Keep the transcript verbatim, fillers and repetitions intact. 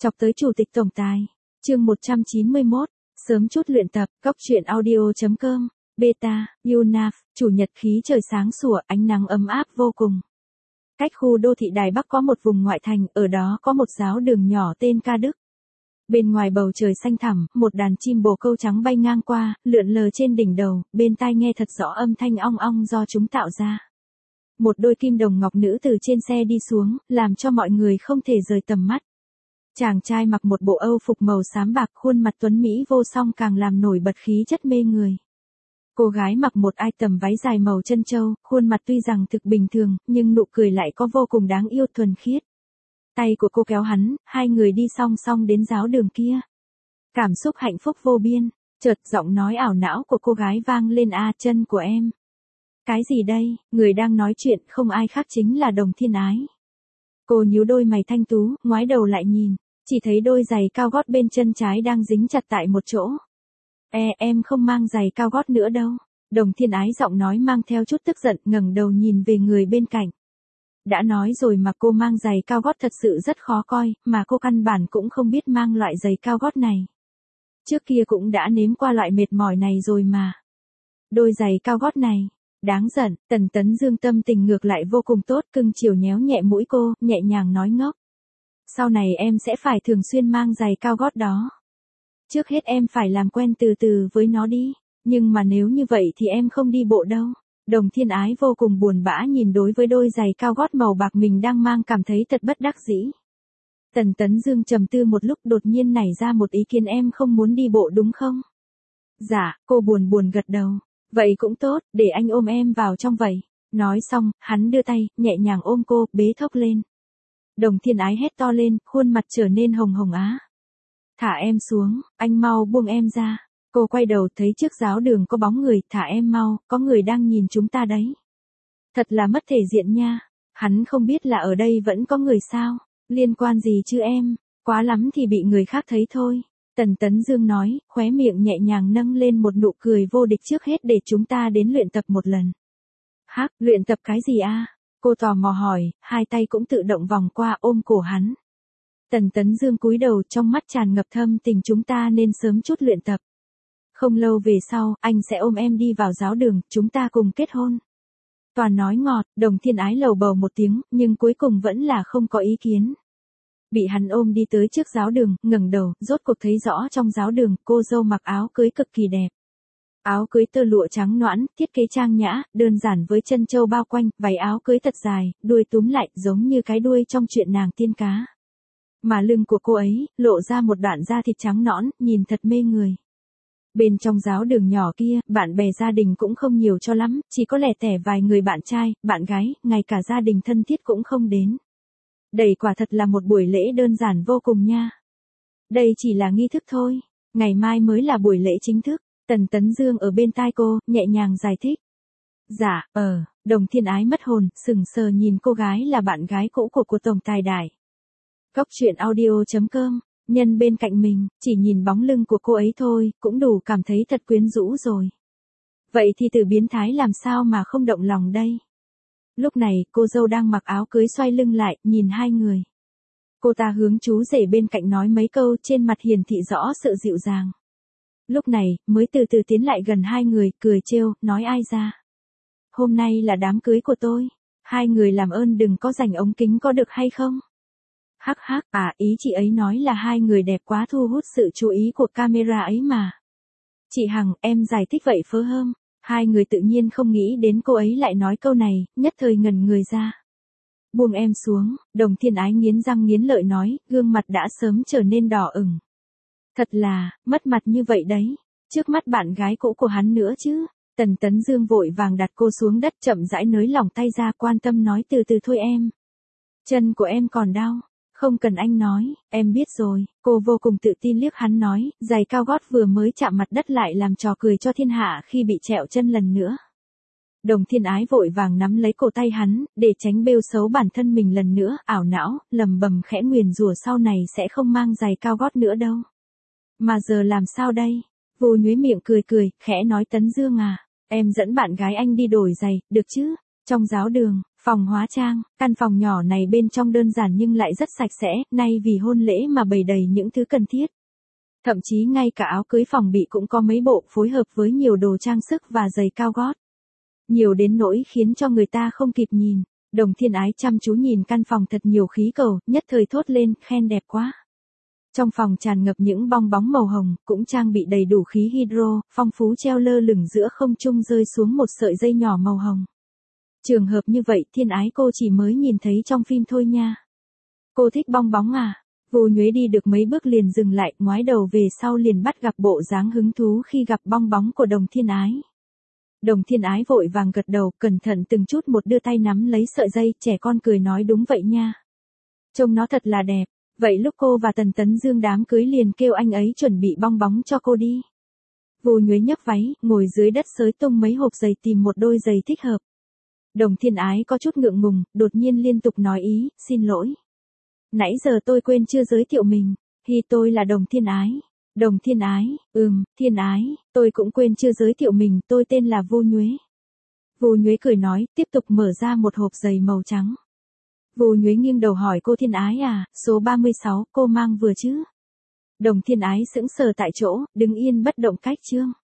Chọc tới chủ tịch tổng tài. Chương một trăm chín mươi mốt, sớm chút luyện tập, góc truyện audio chấm com, beta, UNAF, chủ nhật khí trời sáng sủa, ánh nắng ấm áp vô cùng. Cách khu đô thị Đài Bắc có một vùng ngoại thành, ở đó có một giáo đường nhỏ tên Ca Đức. Bên ngoài bầu trời xanh thẳm, một đàn chim bồ câu trắng bay ngang qua, lượn lờ trên đỉnh đầu, bên tai nghe thật rõ âm thanh ong ong do chúng tạo ra. Một đôi kim đồng ngọc nữ từ trên xe đi xuống, làm cho mọi người không thể rời tầm mắt. Chàng trai mặc một bộ âu phục màu xám bạc, khuôn mặt tuấn mỹ vô song càng làm nổi bật khí chất mê người. Cô gái mặc một item váy dài màu trân châu, khuôn mặt tuy rằng thực bình thường, nhưng nụ cười lại có vô cùng đáng yêu thuần khiết. Tay của cô kéo hắn, hai người đi song song đến giáo đường kia. Cảm xúc hạnh phúc vô biên, chợt giọng nói ảo não của cô gái vang lên: "A, chân của em." Cái gì đây? Người đang nói chuyện không ai khác chính là Đồng Thiên Ái. Cô nhíu đôi mày thanh tú, ngoái đầu lại nhìn, chỉ thấy đôi giày cao gót bên chân trái đang dính chặt tại một chỗ. E, em không mang giày cao gót nữa đâu. Đồng Thiên Ái giọng nói mang theo chút tức giận, ngẩng đầu nhìn về người bên cạnh. Đã nói rồi mà cô mang giày cao gót thật sự rất khó coi, mà cô căn bản cũng không biết mang loại giày cao gót này. Trước kia cũng đã nếm qua loại mệt mỏi này rồi mà. Đôi giày cao gót này, đáng giận. Tần Tấn Dương tâm tình ngược lại vô cùng tốt, cưng chiều nhéo nhẹ mũi cô, nhẹ nhàng nói: "Ngốc. Sau này em sẽ phải thường xuyên mang giày cao gót đó. Trước hết em phải làm quen từ từ với nó đi, nhưng mà nếu như vậy thì em không đi bộ đâu." Đồng Thiên Ái vô cùng buồn bã nhìn đối với đôi giày cao gót màu bạc mình đang mang, cảm thấy thật bất đắc dĩ. Tần Tấn Dương trầm tư một lúc, đột nhiên nảy ra một ý kiến: "Em không muốn đi bộ đúng không?" "Dạ." Cô buồn buồn gật đầu. "Vậy cũng tốt, để anh ôm em vào trong vậy." Nói xong, hắn đưa tay, nhẹ nhàng ôm cô, bế thốc lên. Đồng Thiên Ái hét to lên, khuôn mặt trở nên hồng hồng á. "Thả em xuống, anh mau buông em ra." Cô quay đầu thấy trước giáo đường có bóng người: "Thả em mau, có người đang nhìn chúng ta đấy." Thật là mất thể diện nha. Hắn không biết là ở đây vẫn có người sao? Liên quan gì chứ em, quá lắm thì bị người khác thấy thôi. Tần Tấn Dương nói, khóe miệng nhẹ nhàng nâng lên một nụ cười vô địch: "Trước hết để chúng ta đến luyện tập một lần." "Hắc, luyện tập cái gì a?" Cô tò mò hỏi, hai tay cũng tự động vòng qua ôm cổ hắn. Tần Tấn Dương cúi đầu, trong mắt tràn ngập thâm tình: "Chúng ta nên sớm chút luyện tập. Không lâu về sau, anh sẽ ôm em đi vào giáo đường, chúng ta cùng kết hôn." Toàn nói ngọt, Đồng Thiên Ái lầu bầu một tiếng, nhưng cuối cùng vẫn là không có ý kiến. Bị hắn ôm đi tới trước giáo đường, ngẩng đầu, rốt cuộc thấy rõ trong giáo đường, cô dâu mặc áo cưới cực kỳ đẹp. Áo cưới tơ lụa trắng nõn, thiết kế trang nhã, đơn giản với chân châu bao quanh, váy áo cưới thật dài, đuôi túm lại, giống như cái đuôi trong chuyện nàng tiên cá. Mà lưng của cô ấy, lộ ra một đoạn da thịt trắng nõn, nhìn thật mê người. Bên trong giáo đường nhỏ kia, bạn bè gia đình cũng không nhiều cho lắm, chỉ có lẻ tẻ vài người bạn trai, bạn gái, ngay cả gia đình thân thiết cũng không đến. Đây quả thật là một buổi lễ đơn giản vô cùng nha. Đây chỉ là nghi thức thôi, ngày mai mới là buổi lễ chính thức. Tần Tấn Dương ở bên tai cô, nhẹ nhàng giải thích. "Dạ, ờ." Đồng Thiên Ái mất hồn, sững sờ nhìn cô gái là bạn gái cũ của của tổng tài Đại. Góc truyện audio chấm com. Nhân bên cạnh mình, chỉ nhìn bóng lưng của cô ấy thôi, cũng đủ cảm thấy thật quyến rũ rồi. Vậy thì từ biến thái làm sao mà không động lòng đây? Lúc này, cô dâu đang mặc áo cưới xoay lưng lại, nhìn hai người. Cô ta hướng chú rể bên cạnh nói mấy câu, trên mặt hiển thị rõ sự dịu dàng. Lúc này, mới từ từ tiến lại gần hai người, cười trêu, nói: "Ai ra? Hôm nay là đám cưới của tôi. Hai người làm ơn đừng có rảnh ống kính có được hay không?" "Hắc hắc, à, ý chị ấy nói là hai người đẹp quá thu hút sự chú ý của camera ấy mà." "Chị Hằng, em giải thích vậy phớ hơm." Hai người tự nhiên không nghĩ đến cô ấy lại nói câu này, nhất thời ngẩn người ra. "Buông em xuống." Đồng Thiên Ái nghiến răng nghiến lợi nói, gương mặt đã sớm trở nên đỏ ửng. Thật là, mất mặt như vậy đấy, trước mắt bạn gái cũ của hắn nữa chứ. Tần Tấn Dương vội vàng đặt cô xuống đất, chậm rãi nới lỏng tay ra, quan tâm nói: "Từ từ thôi em. Chân của em còn đau." "Không cần anh nói, em biết rồi." Cô vô cùng tự tin liếc hắn nói, giày cao gót vừa mới chạm mặt đất lại làm trò cười cho thiên hạ khi bị trẹo chân lần nữa. Đồng Thiên Ái vội vàng nắm lấy cổ tay hắn, để tránh bêu xấu bản thân mình lần nữa, ảo não, lầm bầm khẽ nguyền rủa sau này sẽ không mang giày cao gót nữa đâu. Mà giờ làm sao đây? Vô nhuế miệng cười cười, khẽ nói: "Tấn Dương à, em dẫn bạn gái anh đi đổi giày, được chứ?" Trong giáo đường, Phòng hóa trang, căn phòng nhỏ này bên trong đơn giản nhưng lại rất sạch sẽ, nay vì hôn lễ mà bày đầy những thứ cần thiết. Thậm chí ngay cả áo cưới phòng bị cũng có mấy bộ phối hợp với nhiều đồ trang sức và giày cao gót. Nhiều đến nỗi khiến cho người ta không kịp nhìn. Đồng Thiên Ái chăm chú nhìn căn phòng thật nhiều khí cầu, nhất thời thốt lên, khen đẹp quá. Trong phòng tràn ngập những bong bóng màu hồng, cũng trang bị đầy đủ khí hydro, phong phú treo lơ lửng giữa không trung rơi xuống một sợi dây nhỏ màu hồng. Trường hợp như vậy Thiên Ái cô chỉ mới nhìn thấy trong phim thôi nha. Cô thích bong bóng à? Vu Nhuế đi được mấy bước liền dừng lại, ngoái đầu về sau liền bắt gặp bộ dáng hứng thú khi gặp bong bóng của Đồng Thiên Ái. Đồng Thiên Ái vội vàng gật đầu, cẩn thận từng chút một đưa tay nắm lấy sợi dây, trẻ con cười nói đúng vậy nha. Trông nó thật là đẹp, vậy lúc cô và Tần Tấn Dương đám cưới liền kêu anh ấy chuẩn bị bong bóng cho cô đi. Vu Nhuế nhấc váy, ngồi dưới đất xới tung mấy hộp giày tìm một đôi giày thích hợp. Đồng Thiên Ái có chút ngượng ngùng, đột nhiên liên tục nói ý, xin lỗi. Nãy giờ tôi quên chưa giới thiệu mình, hi tôi là Đồng Thiên Ái. Đồng Thiên Ái, ừm, Thiên Ái, tôi cũng quên chưa giới thiệu mình, tôi tên là Vu Nhuế. Vu Nhuế cười nói, tiếp tục mở ra một hộp giày màu trắng. Vu Nhuế nghiêng đầu hỏi cô Thiên Ái à, số ba mươi sáu, cô mang vừa chứ? Đồng Thiên Ái sững sờ tại chỗ, đứng yên bất động cách chương.